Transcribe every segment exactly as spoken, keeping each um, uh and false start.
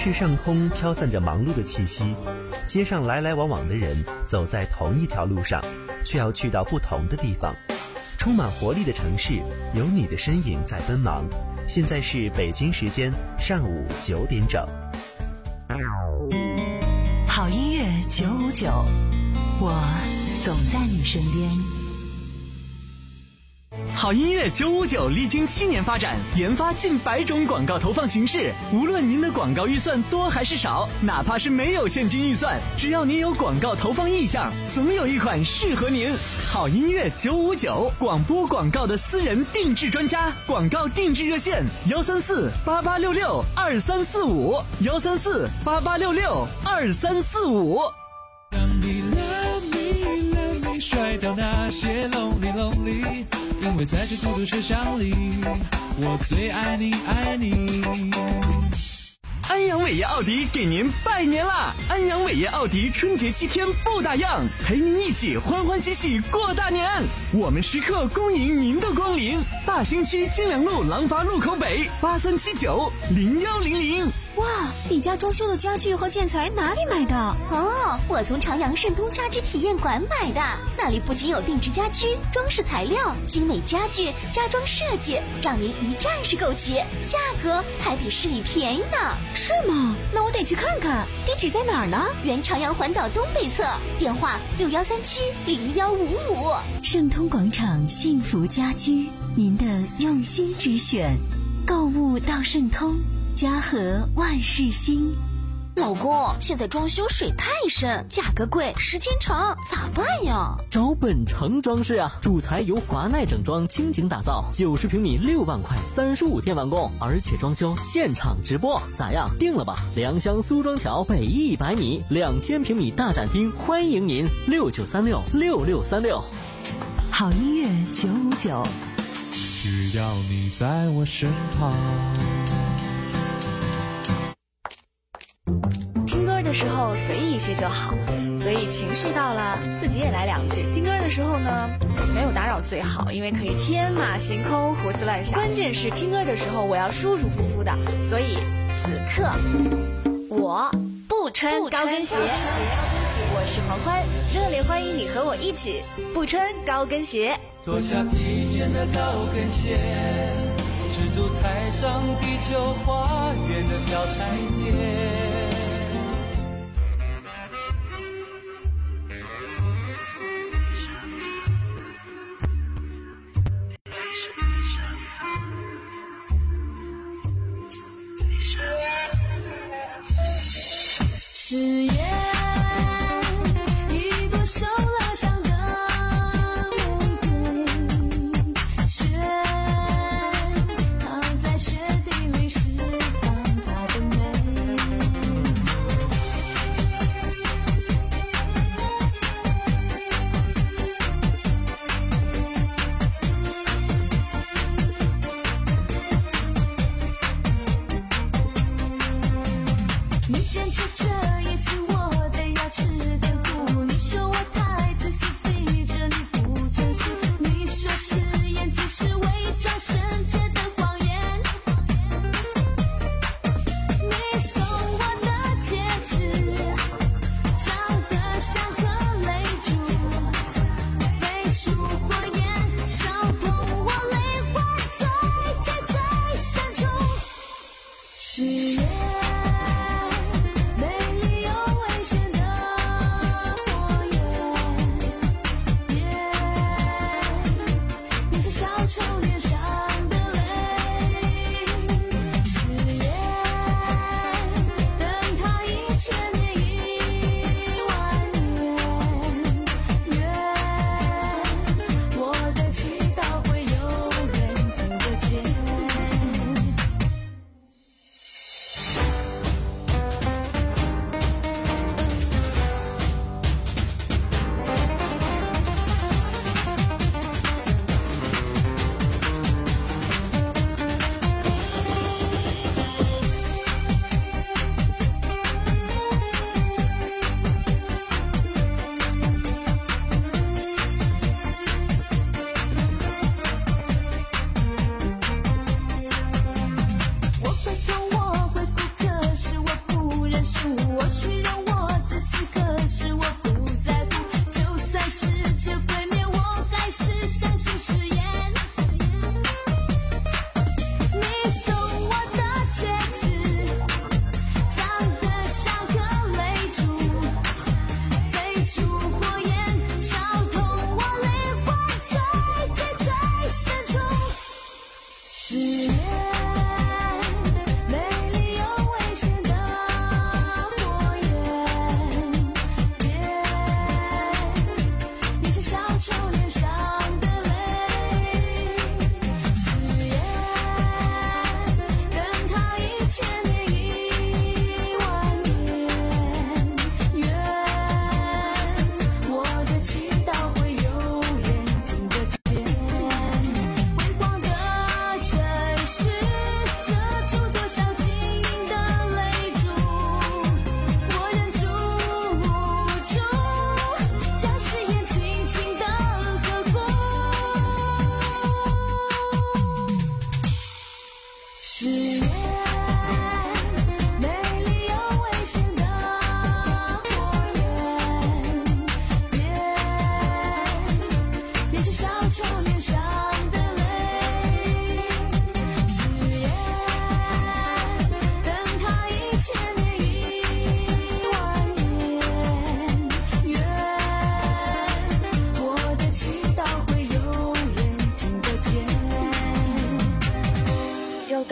市上空飘散着忙碌的气息，街上来来往往的人走在同一条路上，却要去到不同的地方。充满活力的城市，有你的身影在奔忙。现在是北京时间上午九点整。 好音乐九五九，我总在你身边。 好音乐九五九历经七年发展，研发近百种广告投放形式。无论您的广告预算多还是少，哪怕是没有现金预算，只要您有广告投放意向，总有一款适合您。好音乐九五九，广播广告的私人定制专家，广告定制热线幺三四八八六六二三四五幺三四八八六六二三四五。 让你 love me love me 甩掉那些 lonely lonely， 因为在这孤独车厢里，我最爱你爱你。 安阳伟业奥迪给您拜年啦！安阳伟业奥迪春节七天不打烊，陪您一起欢欢喜喜过大年。我们时刻恭迎您的光临。大兴区金良路廊坊路口北八三七九零幺零零。 哇，你家装修的家具和建材哪里买的？ 哦，我从长阳盛通家居体验馆买的。那里不仅有定制家居、装饰材料、精美家具、家装设计，让您一站式购齐，价格还比市里便宜呢。 是吗？那我得去看看。地址在哪儿呢？ 原长阳环岛东北侧，电话六幺三七零幺五五。 盛通广场幸福家居，您的用心之选。购物到盛通，家和万事兴。 老公，现在装修水太深，价格贵，时间长，咋办呀？ 找本城装饰啊，主材由华奈整装倾情打造，九十平米六万块，三十五天完工，而且装修现场直播，咋样？定了吧？良乡苏庄桥北一百米，两千平米大展厅，欢迎您，六九三六六六三六。 好音乐九五九， 只要你在我身旁。 听歌的时候随意一些就好，所以情绪到了自己也来两句。听歌的时候呢，没有打扰最好，因为可以天马行空胡思乱想。关键是听歌的时候我要舒舒服服的，所以此刻我不穿高跟鞋。我是黄欢，热烈欢迎你和我一起不穿高跟鞋。 脱下披肩的高跟鞋，赤足踩上地球花园的小台阶。 誓言已多受了伤的玫瑰，雪躺在雪地里释放它的美。你坚持这一次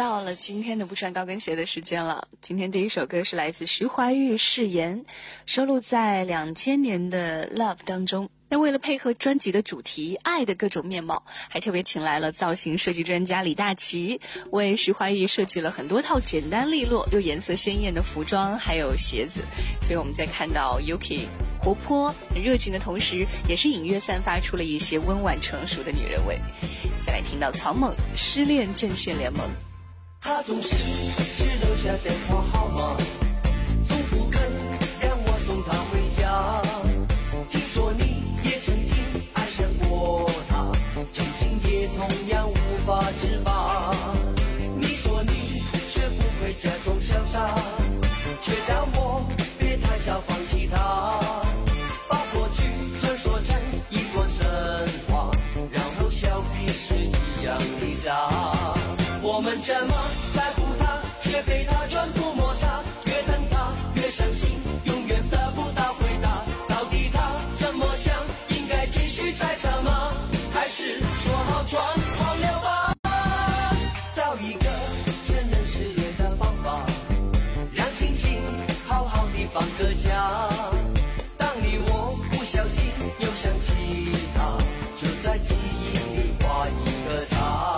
到了今天的不穿高跟鞋的时间了。今天第一首歌是来自徐怀钰《誓言》，收录在两千年的 Love 当中。那为了配合专辑的主题爱的各种面貌，还特别请来了造型设计专家李大齐，为徐怀钰设计了很多套简单利落又颜色鲜艳的服装还有鞋子。所以我们在看到 Yuki 活泼热情的同时，也是隐约散发出了一些温婉成熟的女人味。再来听到曹猛失恋阵线联盟， 他总是只留下电话号码，从不肯让我送他回家。听说你也曾经爱上过他，曾经也同样无法自拔。你说你学不会假装潇洒，却叫我别太早放弃他，把过去传说成一段神话，然后笑彼此一样的傻。我们怎么在乎他，却被他全部抹杀，越疼他越伤心，永远得不到回答。到底他怎么想，应该继续猜测吗？还是说好全忘了吧？找一个承认失恋的方法，让心情好好地放个假。当你我不小心又想起他，就在记忆里画一个叉。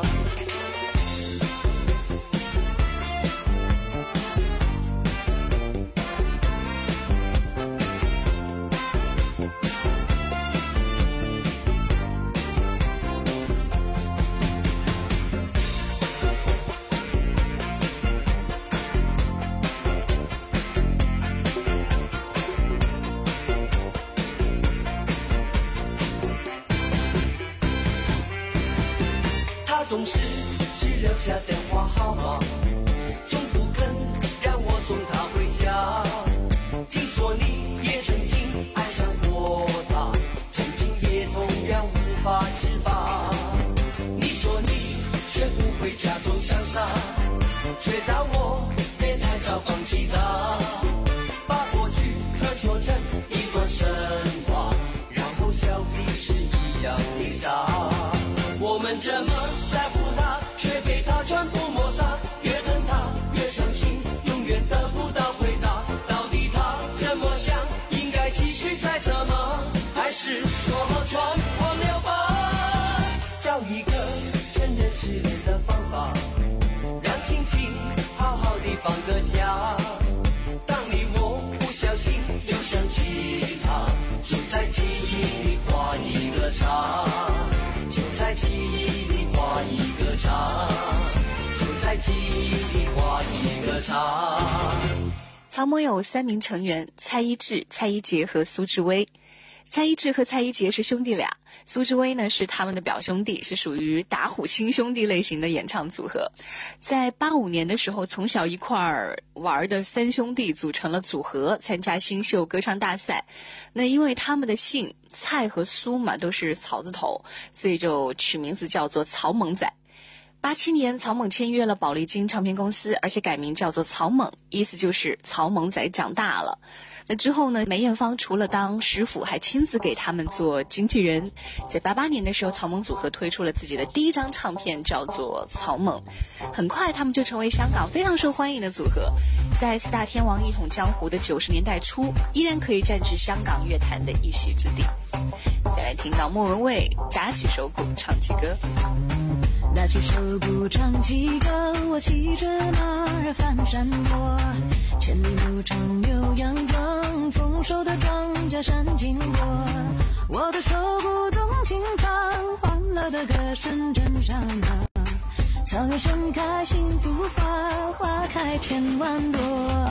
总是只留下电话号码，从不肯让我送他回家。听说你也曾经爱上过他，曾经也同样无法自拔。你说你学不会假装潇洒，却叫我别太早放弃他，把过去传说成一段神话，然后笑彼此一样的傻。我们怎么在乎他，却被他全部抹杀，越疼他越伤心，永远得不到回答。到底他怎么想，应该继续猜测吗？还是说好全忘了吧？找一个承认失恋的方法，让心情好好地放个假。当你我不小心又想起他，就在记忆里画一个叉，就在记忆里画一个叉，就在记忆里画一个叉。 曹猛有三名成员：蔡一智、蔡一杰和苏志威。蔡一智和蔡一杰是兄弟俩，苏志威呢是他们的表兄弟，是属于打虎亲兄弟类型的演唱组合。在八五年的时候，从小一块儿玩的三兄弟组成了组合，参加新秀歌唱大赛。那因为他们的姓蔡和苏嘛都是草字头，所以就取名字叫做曹猛仔。八七年，曹猛签约了宝丽金唱片公司，而且改名叫做曹猛，意思就是曹猛仔长大了。那之后呢，梅艳芳除了当师傅，还亲自给他们做经纪人。在八八年的时候，曹猛组合推出了自己的第一张唱片，叫做《曹猛》。很快，他们就成为香港非常受欢迎的组合，在四大天王一统江湖的九十年代初，依然可以占据香港乐坛的一席之地。再来听到莫文蔚打起手鼓唱起歌。 拿起手鼓唱起歌，我骑着马儿翻山坡，千里牧场牛羊壮，丰收的庄稼闪金波。我的手鼓动情唱，欢乐的歌声震上啊，草原盛开幸福花，花开千万朵。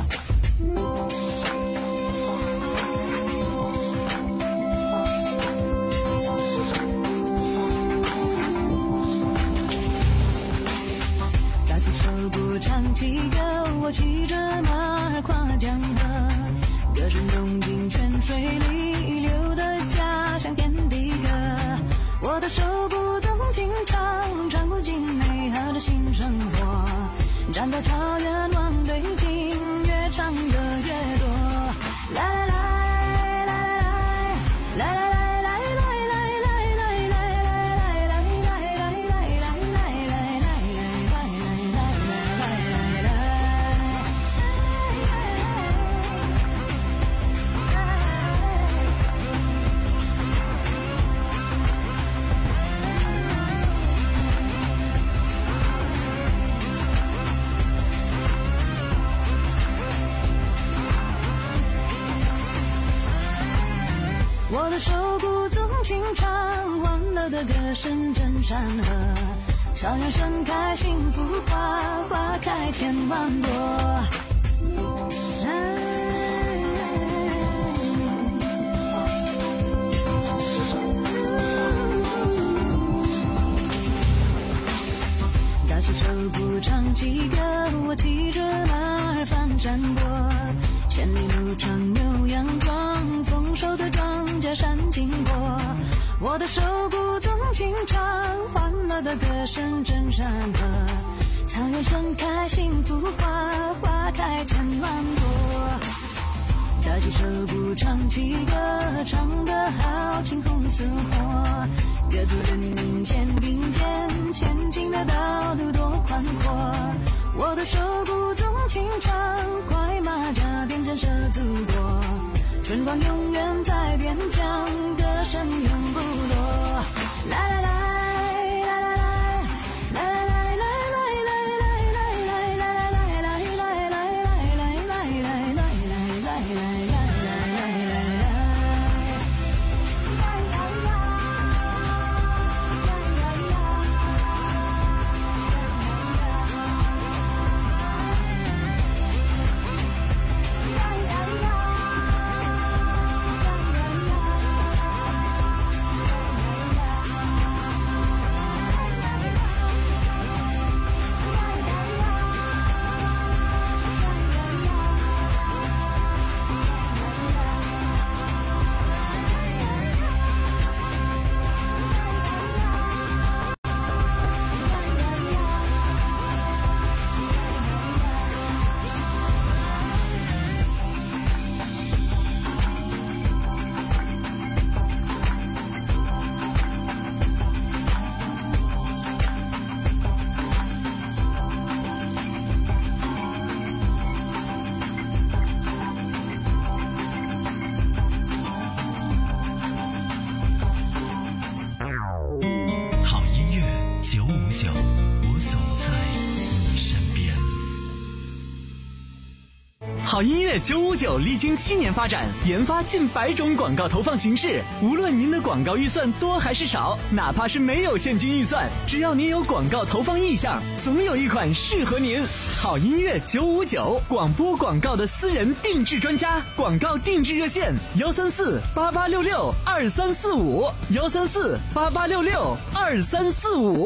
唱起歌，我骑着马儿跨江河，歌声融进泉水里，流的家乡遍地歌。我的手鼓动情唱，唱不尽美好的新生活。站在草原望对镜，越唱歌越多。来来来来来来来。来我的手鼓纵情唱，欢乐的歌声震山河，草原盛开幸福花，花开千万朵。打起手鼓唱起歌，我骑着马儿翻山过，千里路长有阳光，丰收的庄稼闪经过。我的手鼓纵情唱，欢乐的歌声震山河，草原盛开幸福花，花开千万朵。打起手鼓唱起歌，唱得好，青红似火，各族人民肩并肩，前进的道路多宽阔。我的手鼓纵情唱，快马加鞭震慑祖国，春光永远在边疆，歌声永不落。来来来。 好音乐九五九历经七年发展，研发近百种广告投放形式。无论您的广告预算多还是少，哪怕是没有现金预算，只要您有广告投放意向，总有一款适合您。好音乐九五九，广播广告的私人定制专家，广告定制热线：幺三四八八六六二三四五，幺三四八八六六二三四五。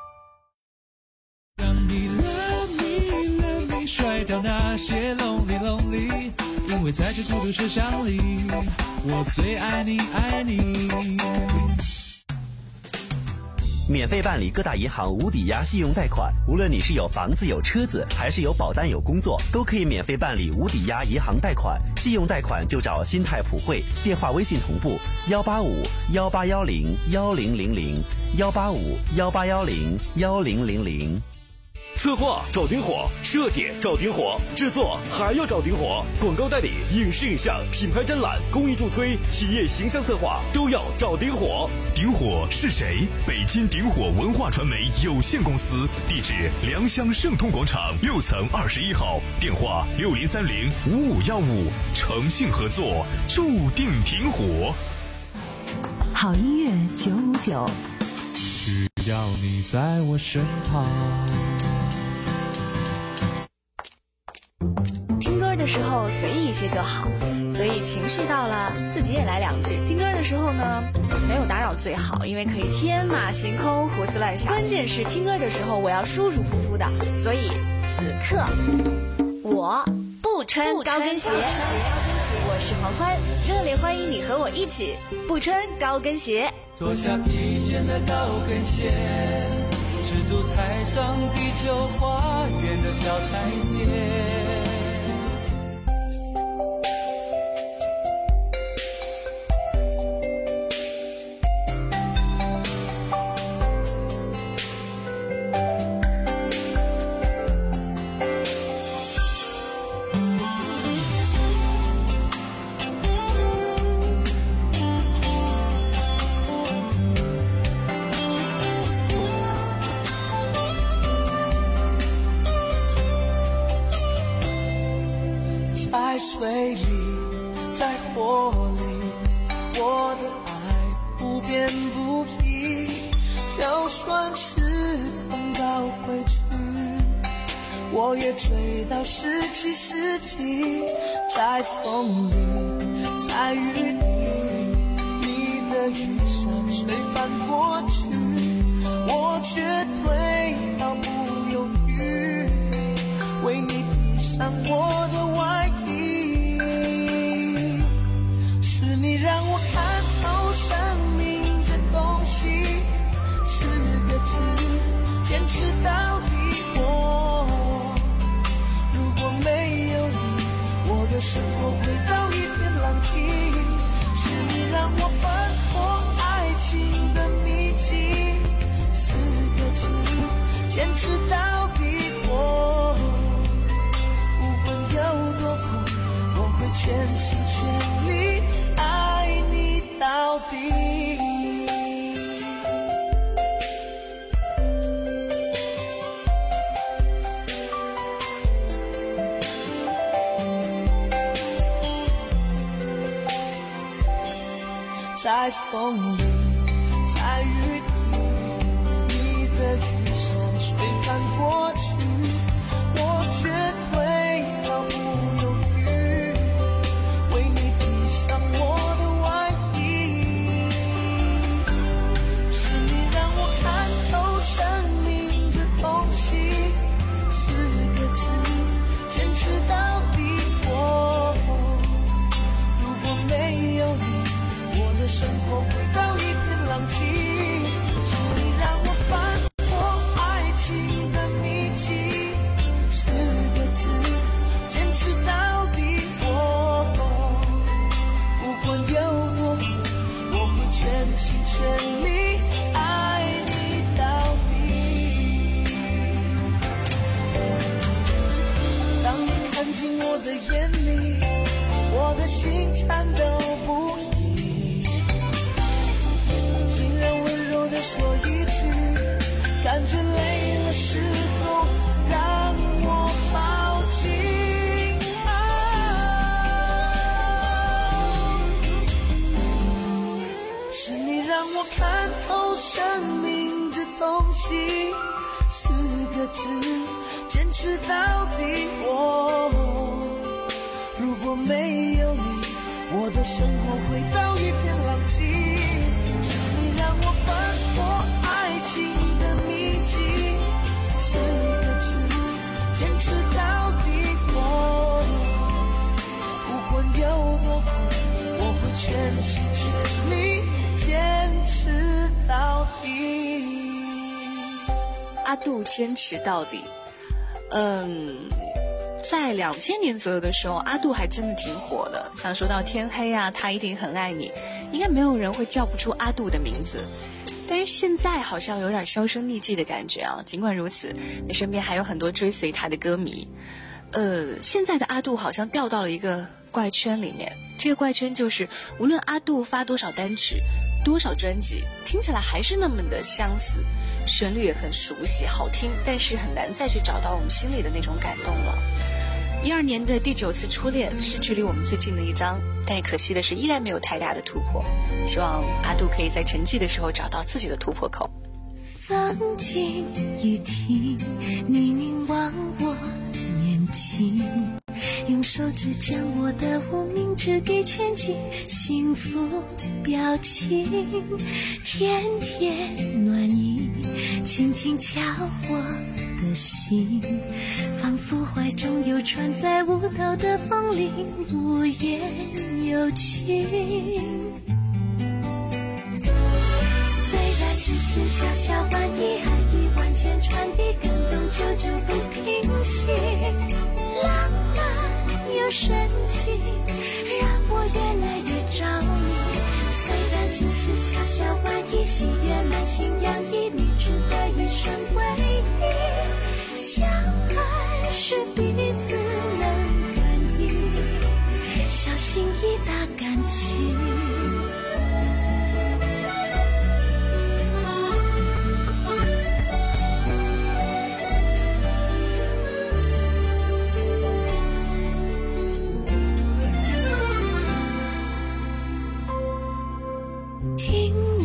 甩掉那些 lonely lonely， 因为在这孤独车厢里，我最爱你爱你。 免费办理各大银行无抵押信用贷款，无论你是有房子有车子，还是有保单有工作，都可以免费办理无抵押银行贷款。信用贷款就找新泰普惠，电话微信同步幺八五幺八幺零幺零零零幺八五幺八幺零幺零零零。 策划找顶火，设计找顶火，制作还要找顶火，广告代理、影视影像、品牌展览、公益助推、企业形象策划都要找顶火。 顶火是谁？北京顶火文化传媒有限公司，地址良乡盛通广场六层二十一号，电话六零三零五五幺五，诚信合作，注定挺火。 好音乐九五九， 只要你在我身旁。 听歌的时候随意一些就好，所以情绪到了自己也来两句。听歌的时候呢，没有打扰最好，因为可以天马行空、胡思乱想。关键是听歌的时候我要舒舒服服的，所以此刻我不穿高跟鞋。我是黄欢，热烈欢迎你和我一起不穿高跟鞋。 脱下披肩的高跟鞋，赤足踩上地球花园的小台阶。 不变不移，就算是碰到回去，我也追到十七世纪，在风里，在雨里，你的雨伞吹翻过去，我绝对毫不犹豫，为你披上我的外衣。是你让我看透生命这东西，四个字，坚持到底。我如果没有你，我的生活回到一片狼藉。是你让我翻破爱情的秘籍，四个字，坚持到底。我无论有多苦，我会全心全力爱你到底。在风里，在雨里，你的雨伞吹翻过去，我绝对毫不犹豫，为你披上我的外衣。是你让我看透生命这东西，四个字，坚持到底。我如果没有你，我的生活回到一片狼藉。是你让我翻破爱情的秘籍，四个字，坚持到底。我不管有多苦，我会全心全力爱你到底。当你看进我的眼里，我的心颤抖不已，竟然温柔地说一句，感觉累了时候让我抱紧。啊，是你让我看透生命这东西，四个字，坚持到底。我如果没有你，我的生活回到一片狼藉。是你让我翻破爱情的秘籍，四个字，坚持到底。我不管有多苦，我会全心全力坚持到底。 阿杜坚持到底。嗯，在两千年左右的时候，阿杜还真的挺火的。像说到天黑啊，他一定很爱你，应该没有人会叫不出阿杜的名字。但是现在好像有点销声匿迹的感觉啊。尽管如此，你身边还有很多追随他的歌迷。呃，现在的阿杜好像掉到了一个怪圈里面。这个怪圈就是，无论阿杜发多少单曲、多少专辑，听起来还是那么的相似。旋律也很熟悉好听，但是很难再去找到我们心里的那种感动了。一二年的第九次初恋是距离我们最近的一张，但是可惜的是依然没有太大的突破。希望阿杜可以在沉寂的时候找到自己的突破口。 风景一停，你凝望我眼睛，用手指将我的无名指给圈进幸福表情，甜甜暖意轻轻敲我的心，仿佛怀中有船在舞蹈的风铃，无言有情。虽然只是小小玩意，爱意完全传递，感动久久不平息，浪漫又深情，让我越来越着迷。虽然只是小小玩意，喜悦满心洋溢，你值得一生唯一。相爱是彼此能感应，小心翼翼的感情。听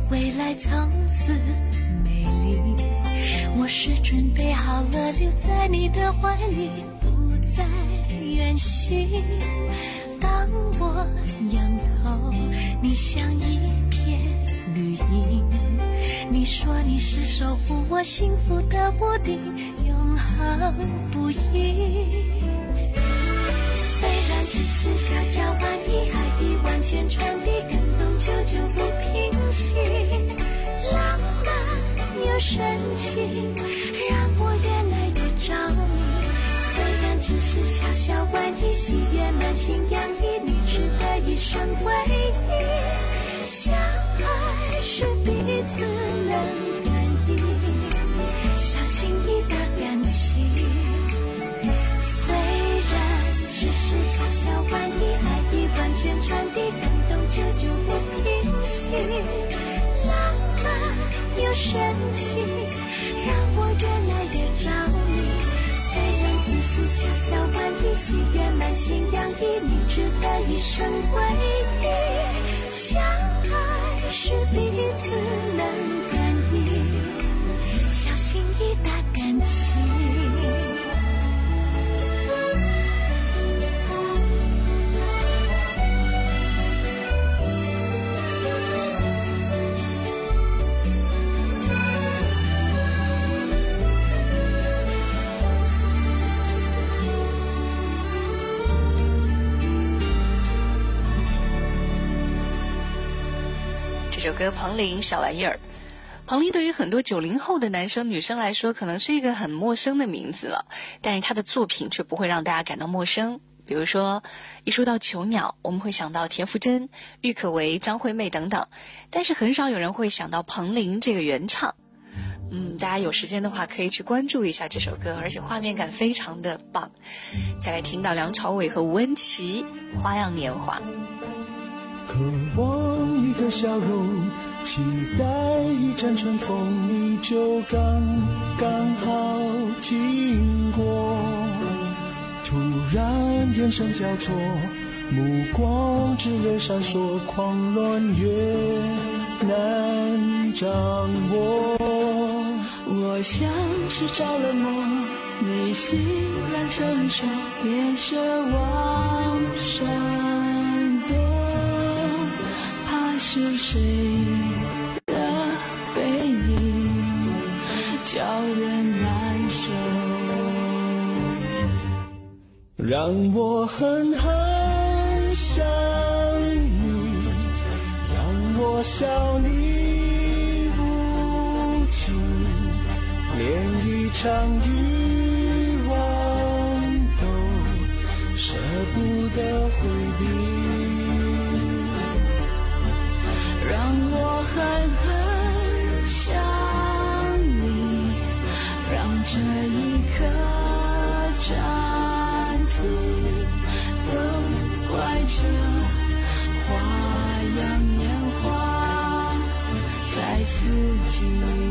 未来从此美丽。我是准备好了，留在你的怀里，不再远行。当我仰头，你像一片绿荫。你说你是守护我幸福的屋顶，永恒不移。虽然只是小小玩意，爱已完全传递，感动久久不平息。浪漫又深情，让我越来越着迷。虽然只是小小玩意，喜悦满心洋溢，你值得一生回忆。相爱是彼此能感应，小心翼翼的感情。虽然只是小小玩意，爱已完全传递，感动久久不平息。浪漫又深情，让我越来越着迷。虽然只是小小玩意，喜悦满心洋溢，你值得一生回忆。相爱是彼此能感应，小心翼翼的感情。 这首歌彭羚小玩意儿。彭羚对于很多九零后的男生女生来说可能是一个很陌生的名字了，但是他的作品却不会让大家感到陌生。比如说一说到囚鸟，我们会想到田馥甄、郁可唯、张惠妹等等，但是很少有人会想到彭羚这个原唱。嗯，大家有时间的话可以去关注一下这首歌，而且画面感非常的棒。再来听到梁朝伟和吴恩琪《花样年华》。 渴望一个笑容，期待一阵春风，你就刚刚好经过。突然眼神交错，目光炽热闪烁，狂乱越难掌握。 我像是着了魔，你欣然承受，别奢望闪躲。怕是谁的背影叫人难受， 让我狠狠想你，让我笑你无情，连一场欲望都舍不得回避。 让我狠狠想你，让这一刻暂停，都怪这花样年华太刺激。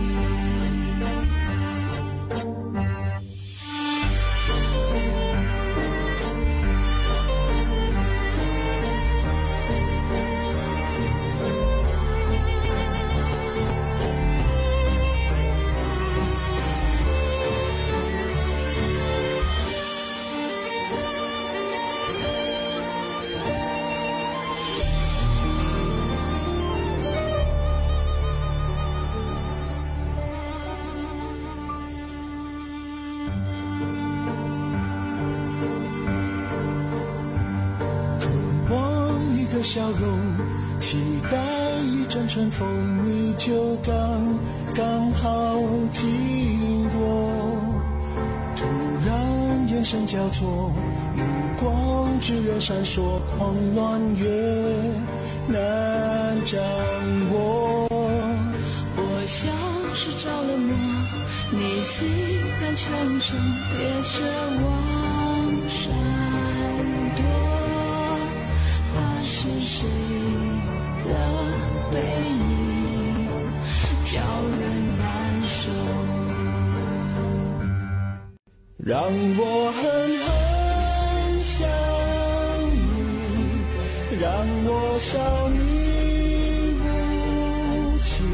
笑容，期待一阵春风，你就刚刚好经过。突然眼神交错，目光炽热闪烁，慌乱越难掌握。 我像是着了魔，你欣然承受，别奢望闪躲。是谁的背影叫人难受， 让我狠狠想你，让我笑你无情，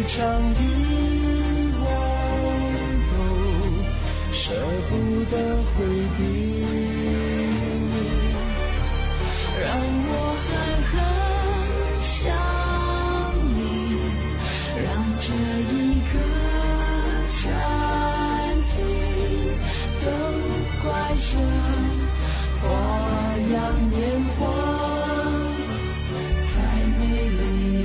场欲望都舍不得回避， 让我狠狠想你，让这一刻暂停，都怪这花样年华太美丽。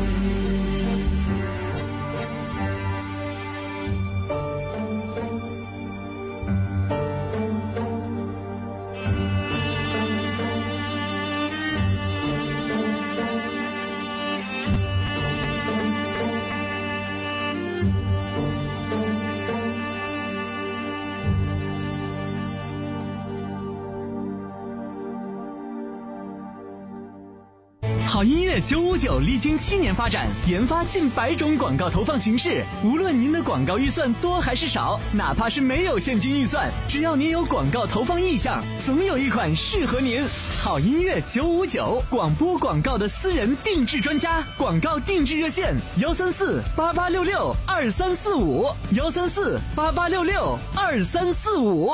好音乐九五九历经七年发展，研发近百种广告投放形式。无论您的广告预算多还是少，哪怕是没有现金预算，只要您有广告投放意向，总有一款适合您。好音乐九五九，广播广告的私人定制专家，广告定制热线：幺三四八八六六二三四五，幺三四八八六六二三四五。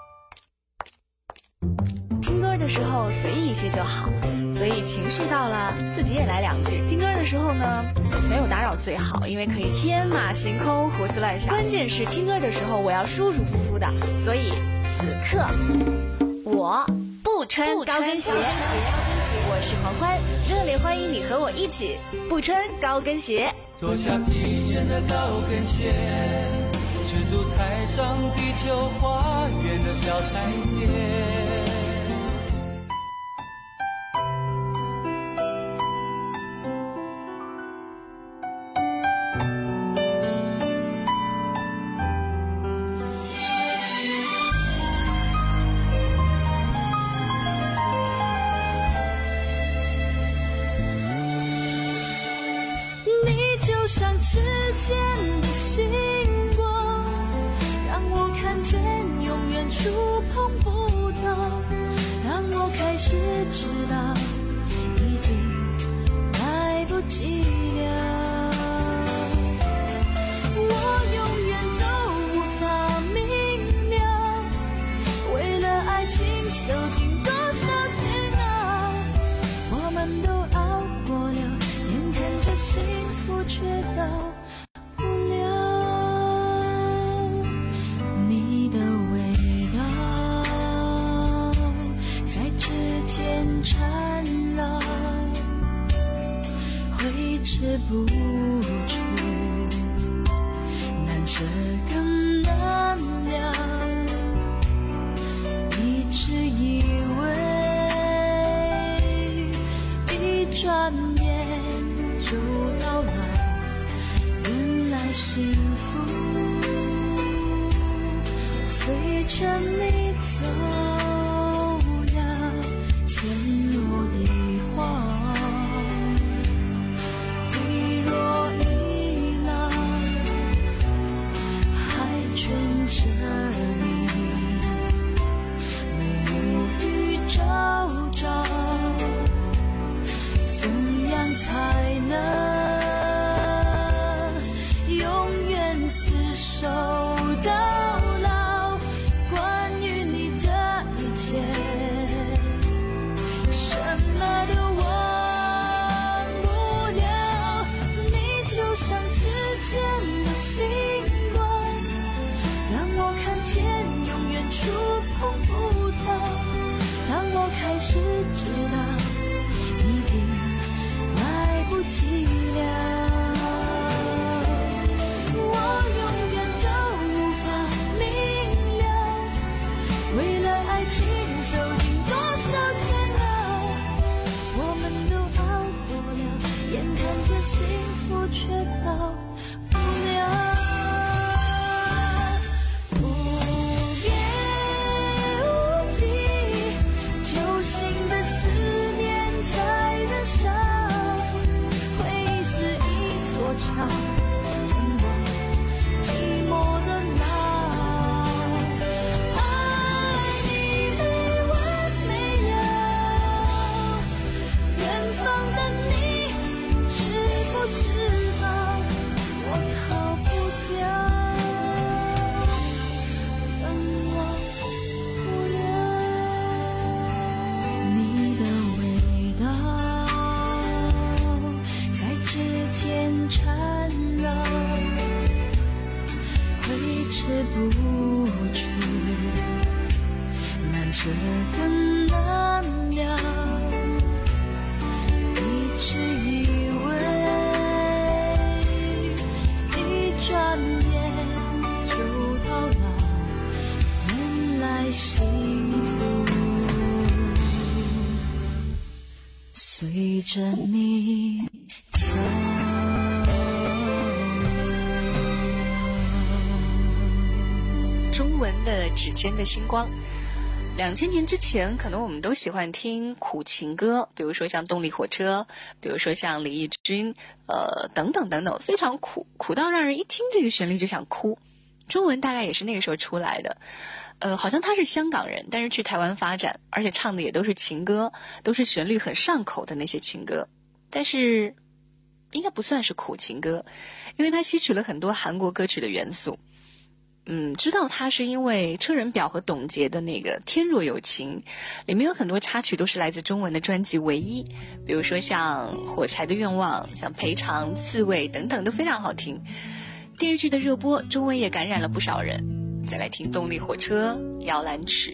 听歌的时候随意一些就好，所以情绪到了自己也来两句。听歌的时候呢，没有打扰最好，因为可以天马行空胡思乱想。关键是听歌的时候我要舒舒服服的，所以此刻我不穿高跟鞋。我是黄欢，热烈欢迎你和我一起不穿高跟鞋。 脱下疲倦的高跟鞋，赤足踩上地球花园的小台阶。 就像指尖的星光，让我看见永远触碰不到。当我开始知道，已经来不及了。我永远都无法明了，为了爱情受尽多少煎熬，我们都熬过了，眼看着幸福却到不了你的味道，在指尖缠绕，挥之不去，难舍更难了。一直以为一转眼就到来，原来幸福随着你走了，天落一晃，地落一浪，还卷着你，暮雨朝朝，怎样才能永远厮守到老？关于你的一切，什么都忘不了。你就像指尖的星光，让我看见永远触碰不到。当我开始知道，已经来不及了。我永远都无法明了，为了爱情受尽多少煎熬，我们都熬过了，眼看着幸福却到不了。无边无际，揪心的思念在燃烧，回忆是一座桥，通往寂寞的老。爱你没完没了，远方的你知不知道，我着你走。 中文的指尖的星光，两千年之前可能我们都喜欢听苦情歌，比如说像动力火车，比如说像李翊君，呃等等等等，非常苦，苦到让人一听这个旋律就想哭。中文大概也是那个时候出来的，呃好像他是香港人，但是去台湾发展，而且唱的也都是情歌，都是旋律很上口的那些情歌，但是应该不算是苦情歌，因为他吸取了很多韩国歌曲的元素。嗯，知道他是因为车仁表和董洁的那个《天若有情》，里面有很多插曲都是来自中文的专辑《唯一》，比如说像《火柴的愿望》、像《赔偿》、《刺猬》等等都非常好听。电视剧的热播，中文也感染了不少人。再来听动力火车《摇篮曲》。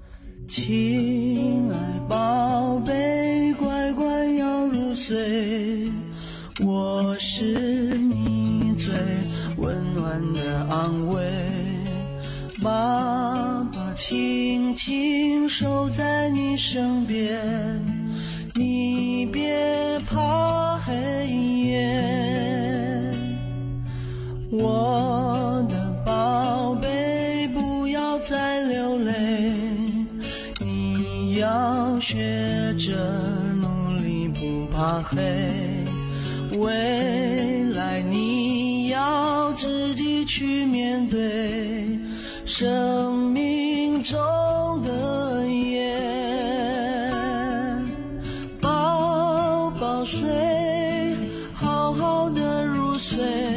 亲爱宝贝，乖乖要入睡，我是你最温暖的安慰，爸爸轻轻守在你身边，你别怕黑夜，我的宝贝不要再流泪，你要学着努力不怕黑，未来你要自己去面对生命中的夜，宝宝睡，好好的入睡，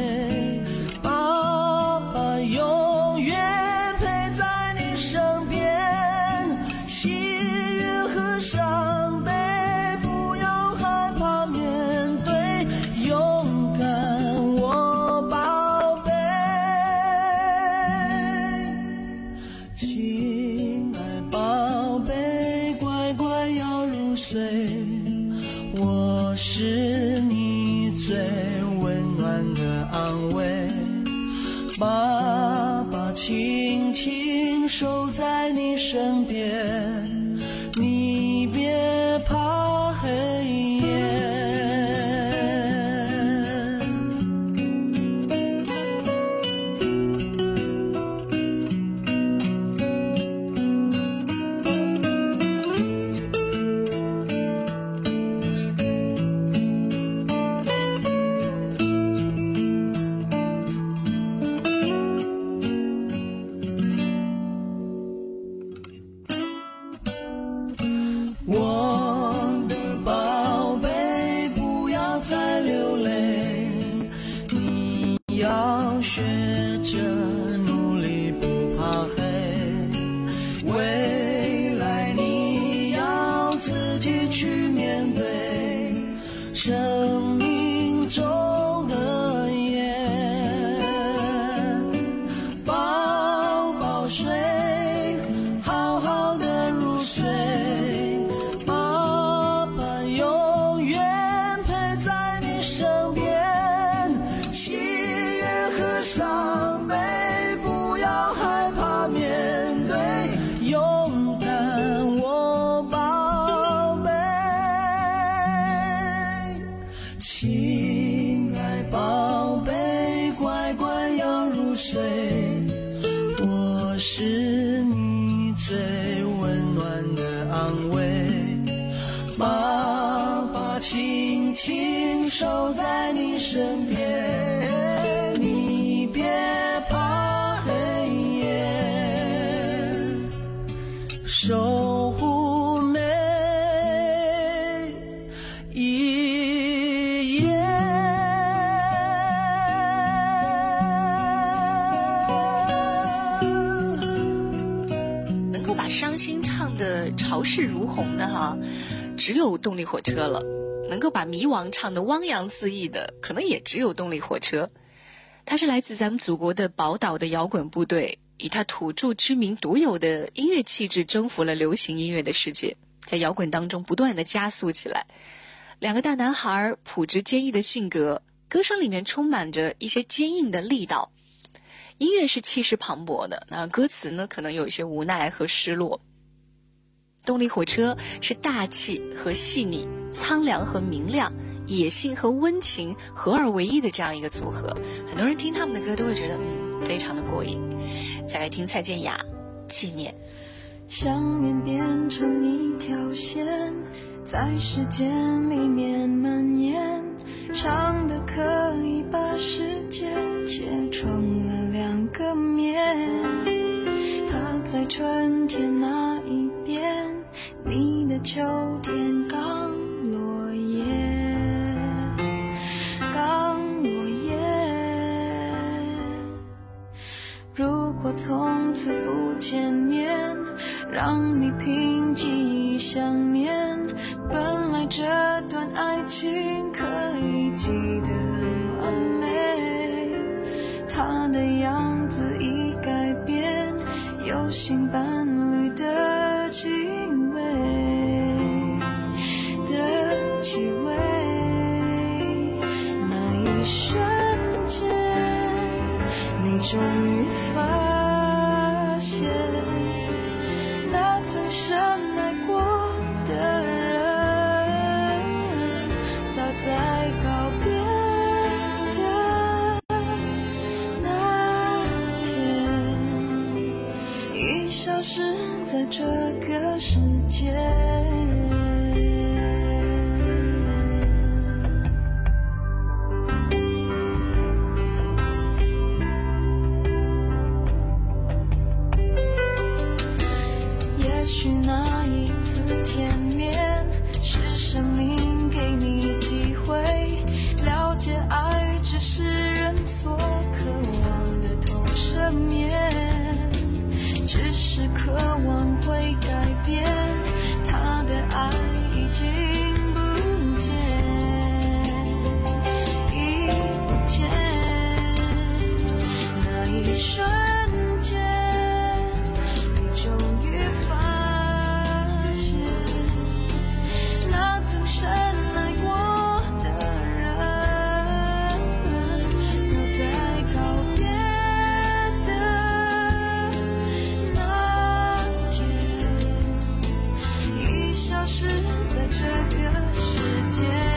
爸爸永远陪在你身边，喜悦和伤悲不要害怕面对，勇敢我宝贝，亲爱宝贝，乖乖要入睡，我是你最温暖的安慰，爸爸轻轻守在你身边，你别怕黑夜。我的宝贝不要再流泪，你要学着努力不怕黑，未来你要自己去面对生命中的夜，宝宝睡，好好的入睡，伤悲不要害怕面对，勇敢我宝贝，亲爱宝贝，乖乖要入睡，我是你最温暖的安慰，爸爸轻轻守在你身边，你别怕黑夜，守护每一夜。 能够把伤心唱得潮势如虹的哈，只有动力火车了。能够把迷惘唱得汪洋四溢的，可能也只有动力火车。它是来自咱们祖国的宝岛的摇滚部队，以它土著居民独有的音乐气质征服了流行音乐的世界，在摇滚当中不断的加速起来。两个大男孩朴直坚毅的性格，歌声里面充满着一些坚硬的力道。音乐是气势磅礴的，那歌词呢可能有一些无奈和失落。 动力火车是大气和细腻，苍凉和明亮，野性和温情合二为一的这样一个组合。很多人听他们的歌都会觉得嗯，非常的过瘾。再来听蔡健雅《纪念》。 想念变成一条线，在时间里面蔓延，长的可以把世界切成了两个面。它在春天那一边，你的秋天刚落叶，刚落叶。如果从此不见面，让你凭记忆想念，本来这段爱情可以记得很完美，他的样子已改变，有新伴侣的气味的气味。那一瞬间，你终于发现，那曾深爱过的人，早在告别的那天，已消失在这个世界。也许那一次见面，是生命给你机会，了解爱只是人所渴望的同生面，只是渴望会改变，他的爱已经不见，已不见。那一瞬间，你终于发现，那曾深爱过的人，早在告别的那天，已消失在这个世界。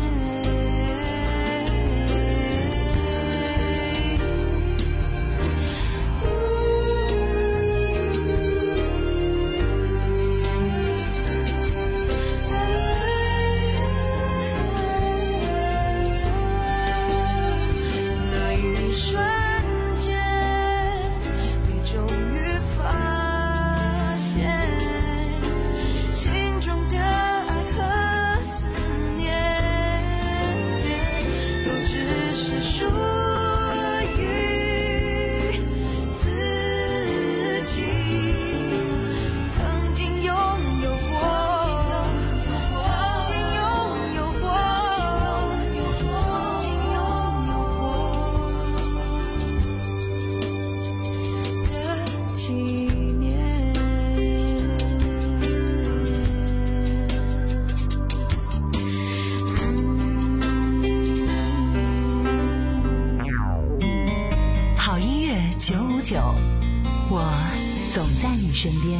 九五九，我总在你身边。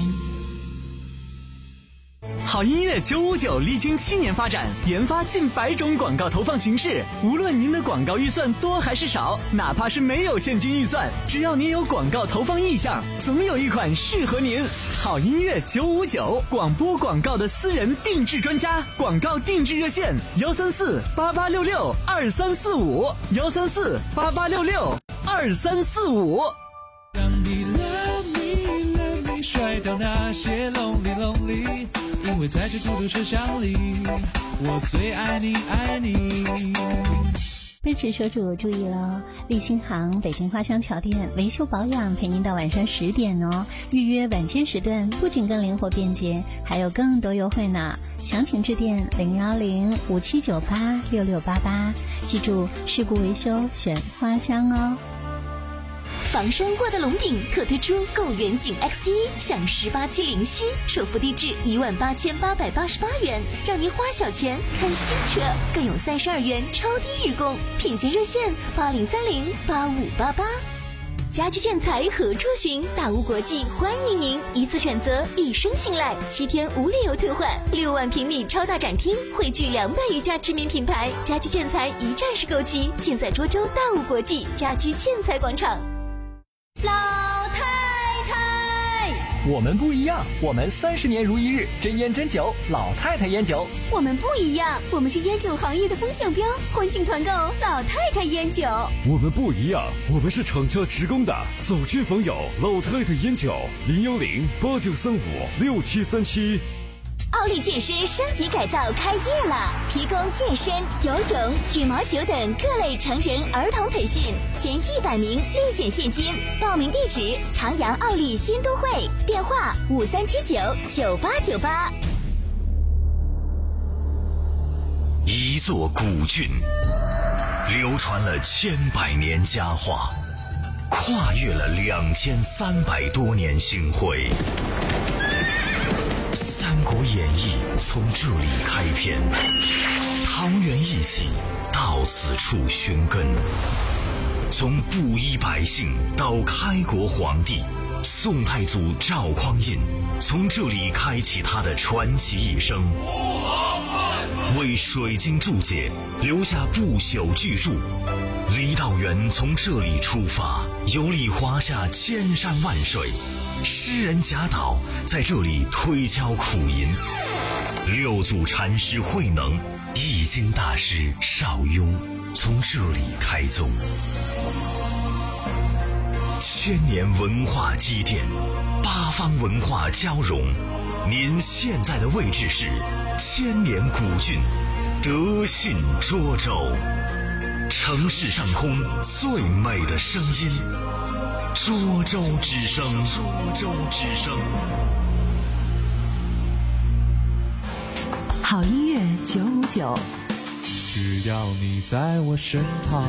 好音乐九五九历经七年发展，研发近百种广告投放形式。无论您的广告预算多还是少，哪怕是没有现金预算，只要您有广告投放意向，总有一款适合您。好音乐九五九，广播广告的私人定制专家，广告定制热线：幺三四八八六六二三四五，幺三四八八六六二三四五。 让你 love me love me 甩掉那些 lonely lonely， 因为在这孤独车厢里，我最爱你爱你。 奔驰车主注意了，立新行北京花乡桥店维修保养陪您到晚上十点哦。预约晚间时段不仅更灵活便捷，还有更多优惠呢。详情致电零幺零五七九八六六八八，记住事故维修选花乡哦。 房山沃德龙鼎特推出购远景 X 一 享十八期零息，首付低至一万八千八百八十八元，让您花小钱开新车，更有三十二元超低日供，品鉴热线八零三零八五八八。 家居建材何处寻？大屋国际欢迎您，一次选择，一生信赖，七天无理由退换，六万平米超大展厅，汇聚两百余家知名品牌，家居建材一站式购齐，尽在涿州大屋国际家居建材广场。 老太太， 我们不一样，我们三十年如一日，真烟真酒，老太太烟酒。 我们不一样，我们是烟酒行业的风向标，欢庆团购老太太烟酒。 我们不一样，我们是厂家职工的，走亲访友，老太太烟酒，零幺零八九三五六七三七。 奥利健身升级改造开业了，提供健身、游泳、羽毛球等各类成人儿童培训，前一百名立减现金。报名地址：长阳奥利新都会，电话五三七九九八九八。 一座古郡，流传了千百年佳话，跨越了两千三百多年星辉。《三国演义》从这里开篇，桃园义气到此处寻根。从布衣百姓到开国皇帝，宋太祖赵匡胤从这里开启他的传奇一生，为水晶注解留下不朽巨著。李道元从这里出发，游历华夏千山万水。诗人贾岛在这里推敲苦吟，六祖禅师慧能、易经大师邵雍从这里开宗。千年文化积淀，八方文化交融。您现在的位置是千年古郡德信涿州，城市上空最美的声音。涿州之声，涿州之声。 好音乐九五九， 只要你在我身旁。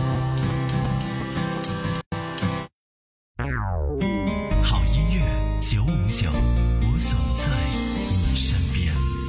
好音乐九五九，我总在你身边。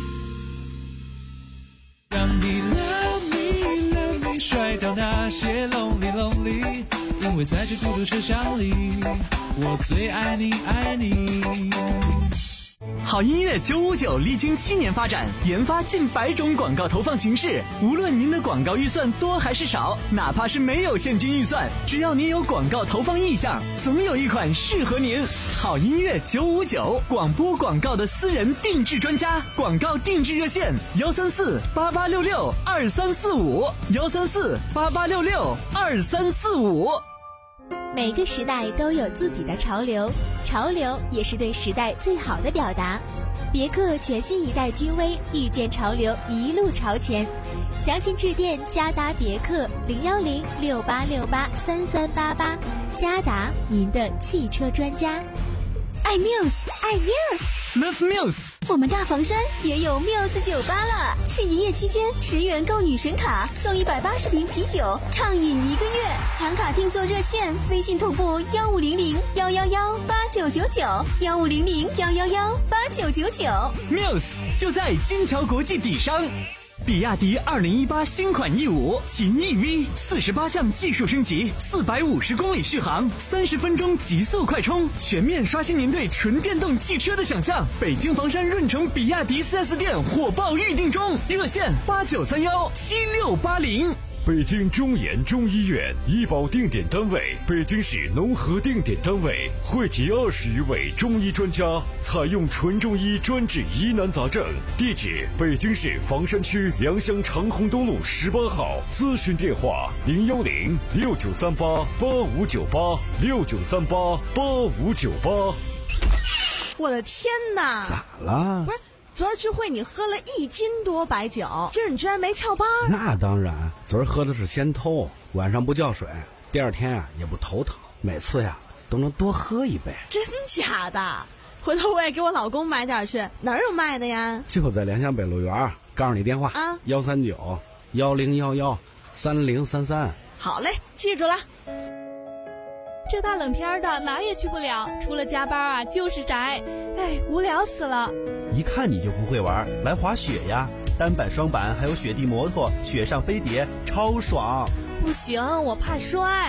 让你 love me love me 甩掉那些 lonely lonely。因为在这孤独车厢里，我最爱你爱你。 好音乐九五九历经七年发展，研发近百种广告投放形式。无论您的广告预算多还是少，哪怕是没有现金预算，只要您有广告投放意向，总有一款适合您。好音乐九五九，广播广告的私人定制专家，广告定制热线：幺三四八八六六二三四五，幺三四八八六六二三四五。 每个时代都有自己的潮流，潮流也是对时代最好的表达。别克全新一代君威，遇见潮流，一路朝前。详情致电嘉达别克零幺零六八六八三三八八，嘉达，您的汽车专家。爱 Muse， 爱 Muse，Love Muse。 我们大房山也有 Muse 酒吧了，是营业期间十元购女神卡送一百八十瓶啤酒，畅饮一个月。抢卡订座热线：微信同步幺五零零幺幺幺八九九九，幺五零零幺幺幺八九九九。 Muse 就在金桥国际底商。比亚迪二零一八新款 E 五 秦 E V 四十八项技术升级，四百五十公里续航，三十分钟极速快充，全面刷新您对纯电动汽车的想象。北京房山润城比亚迪 四 S 店火爆预定中，热线八九三幺七六八零。 北京中研中医院医保定点单位，北京市农合定点单位，汇集二十余位中医专家，采用纯中医专治疑难杂症。地址：北京市房山区良乡长虹东路十八号。咨询电话：零幺零六九三八八五九八六九三八八五九八。 我的天哪！ 咋了？ 不是。昨儿聚会你喝了一斤多白酒，今儿你居然没翘班？ 那当然，昨儿喝的是仙偷，晚上不叫水，第二天啊也不头疼，每次呀都能多喝一杯。 真假的？回头我也给我老公买点去，哪儿有卖的呀？ 就在良乡北路园，告诉你电话啊，幺三九幺零幺幺三零三三。 好嘞，记住了。 这大冷天的哪也去不了，除了加班啊就是宅，哎，无聊死了。 一看你就不会玩，来滑雪呀，单板双板还有雪地摩托，雪上飞碟超爽。 不行，我怕摔。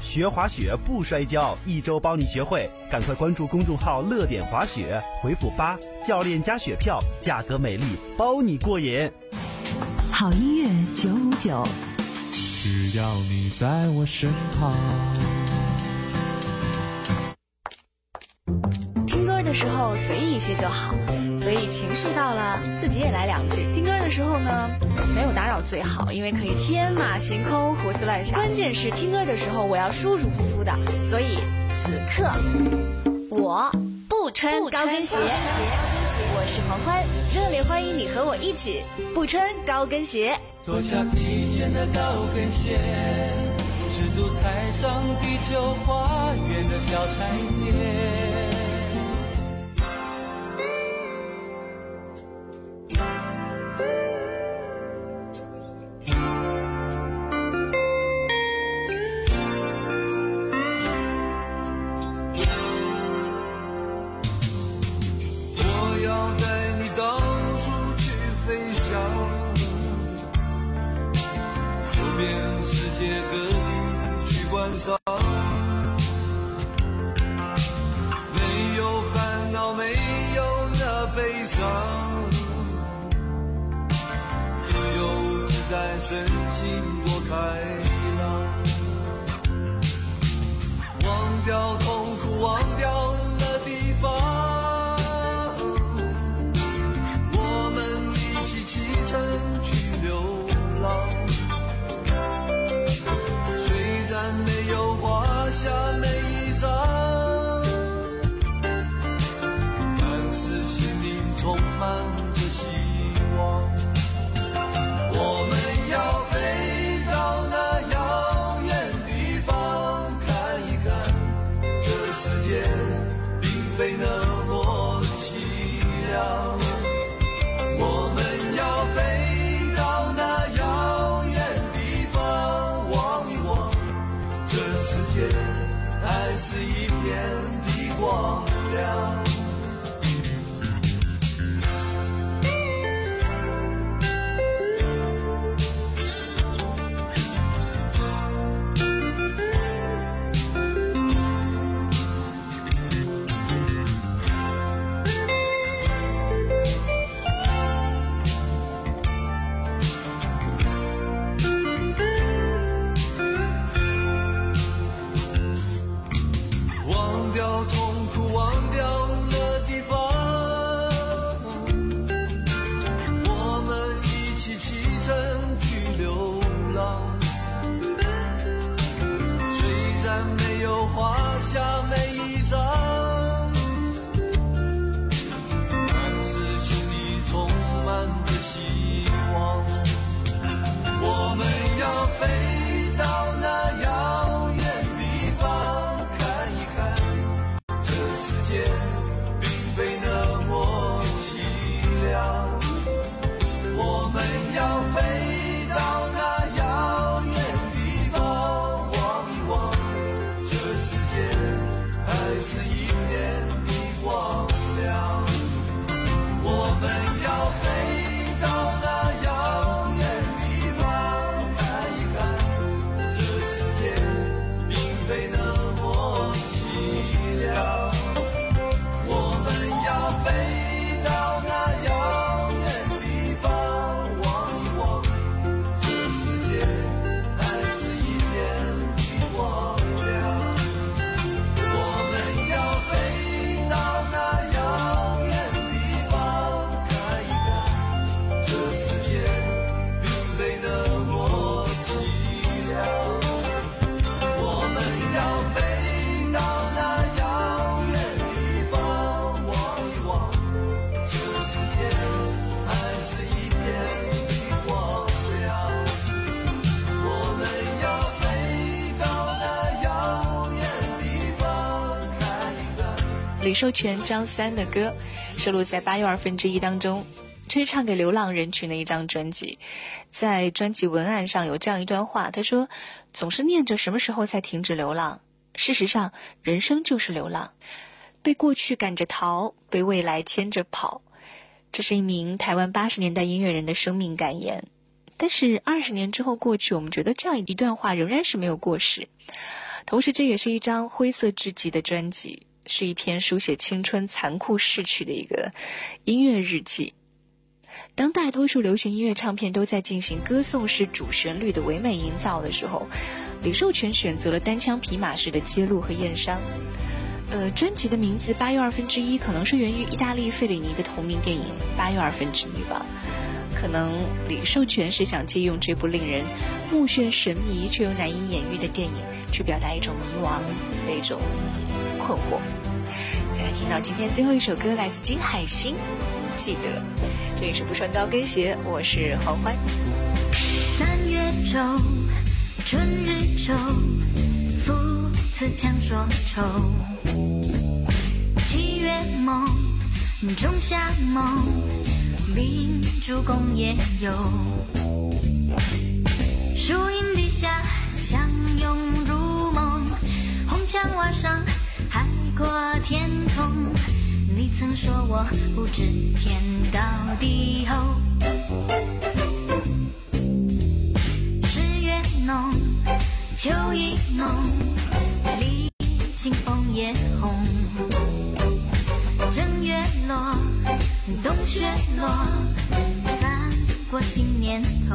学滑雪不摔跤，一周包你学会。赶快关注公众号乐点滑雪，回复八教练加雪票，价格美丽，包你过瘾。 好音乐九五九， 只要你在我身旁。 听歌的时候随意一些就好，所以情绪到了自己也来两句。听歌的时候呢，没有打扰最好，因为可以天马行空胡思乱想。关键是听歌的时候我要舒舒服服的，所以此刻我不穿高跟鞋。我是黄欢，热烈欢迎你和我一起不穿高跟鞋。 脱下疲倦的高跟鞋，赤足踩上地球花园的小台阶。 没有烦恼，没有那悲伤，自由自在，身心多开朗。忘掉痛苦，忘掉那地方，我们一起启程去流浪。虽然没有华厦美衣裳，但是心里充满着希望。我们要飞到那遥远地方，看一看这世界并非那么凄凉。我们要飞到那遥远地方，望一望这世界还是一片的光亮。忘掉痛苦，忘掉了地方，我们一起启程去流浪。虽然没有华厦美衣裳，但是心里充满着希望。我们要飞到那遥远地方，看一看这世界并非那么凄凉。我们要飞到那遥远地方，望一望这世界还是一片的光亮。我们要飞到那遥远地方，看一看这世界并非那么凄凉。我们要飞到那遥远地方，望一望这世界还是一片的光亮。我们要飞到那遥远地方，看一看这世界并非那么凄凉。我们要飞到那遥远地方，望一望这世界还是一片的光亮。我们要飞到那遥远地方，看一看。 李寿全、张三的歌收录在八又二分之一当中，这是唱给流浪人群的一张专辑。在专辑文案上有这样一段话，他说：总是念着什么时候才停止流浪，事实上人生就是流浪，被过去赶着逃，被未来牵着跑。这是一名台湾八十年代音乐人的生命感言。但是二十年之后过去，我们觉得这样一段话仍然是没有过时。 同时这也是一张灰色至极的专辑，是一篇书写青春残酷逝去的一个音乐日记。当大多数流行音乐唱片都在进行歌颂式主旋律的唯美营造的时候，李寿全选择了单枪匹马式的揭露和验伤。呃，专辑的名字八又二分之一可能是源于意大利费里尼的同名电影八又二分之一吧。可能李寿全是想借用这部令人目眩神迷却又难以言喻的电影，去表达一种迷惘的一种困惑。再来听到今天最后一首歌，来自金海心，记得。这里是不穿高跟鞋，我是黄欢。 三月愁，春日愁，父子强说愁。七月梦，仲夏梦，秉烛共夜游。树荫底下相拥入梦，红墙瓦上海阔天空。你曾说我不知天高地厚。十月浓，秋意浓，离清风也红。正月落，冬雪落，翻过新年头。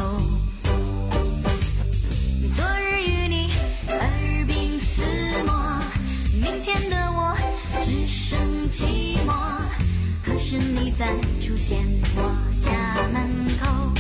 昨日与你耳鬓厮磨，明天的我只剩寂寞。何时你再出现我家门口？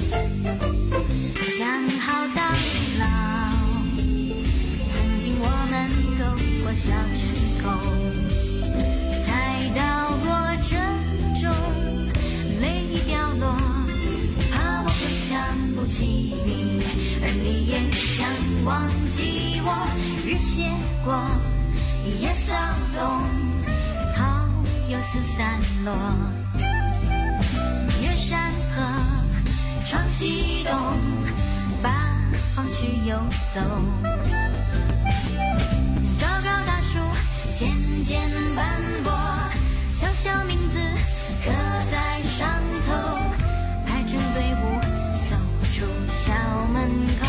想好到老，曾经我们勾过小指沟，才到过珍重，泪掉落，怕我会想不起你，而你也将忘记我。日斜过，夜骚动，好又四散落。越山河，窗西东，八方去游走。高高大树，渐渐斑驳，小小名字刻在上头，排成队伍走出校门口。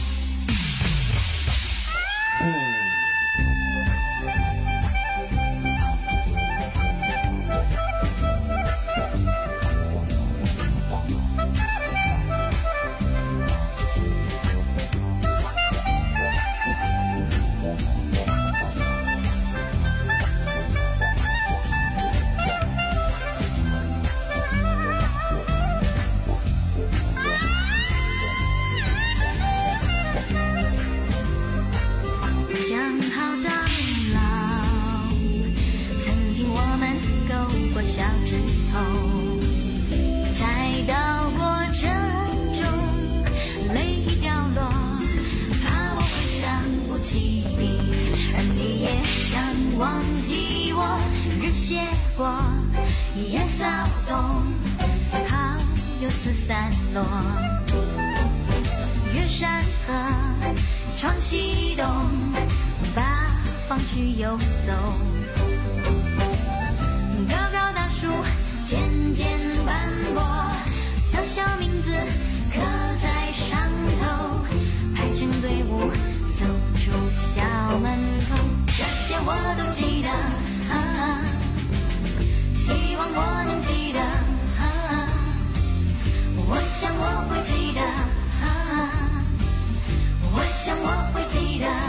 忘记我，日斜过，夜骚动，好又四散落。越山河，窗西东，八方去游走。高高大树，渐渐斑驳，小小名字刻在上头，排成队伍走出校门口。这些我都记得，啊，希望我能记得，啊，我想我会记得，啊，我想我会记得。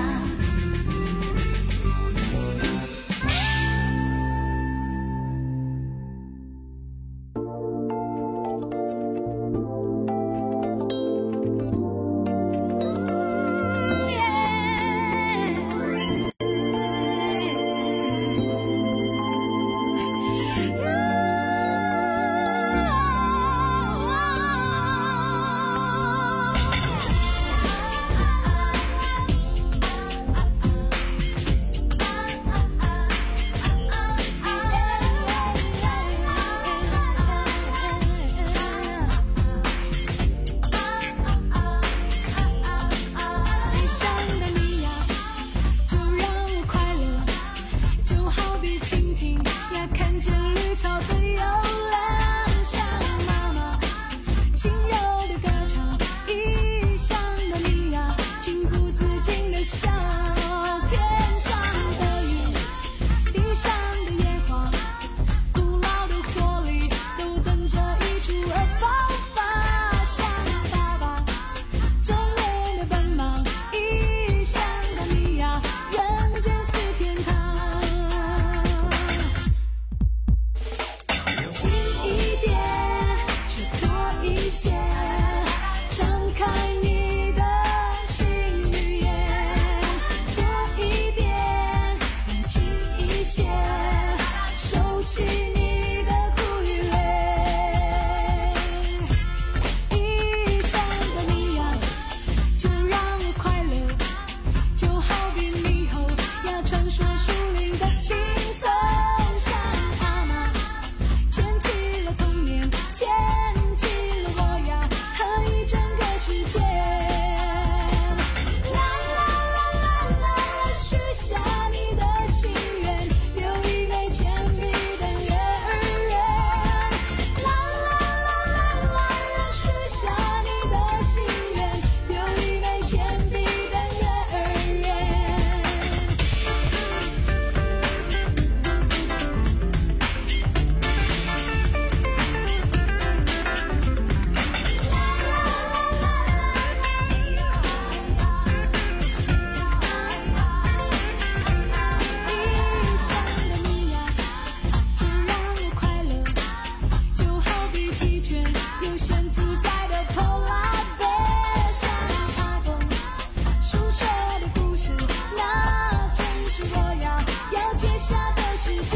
下的世界，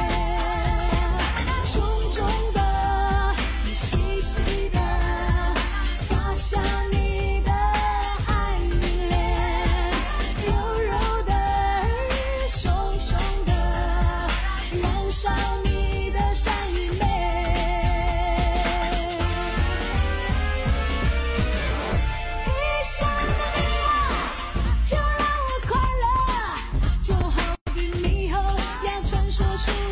重重的，你细细的洒下你的爱恋，柔柔的耳语，熊熊的燃烧你的善与美。一想到你啊，就让我快乐，就好比猕猴呀，传说树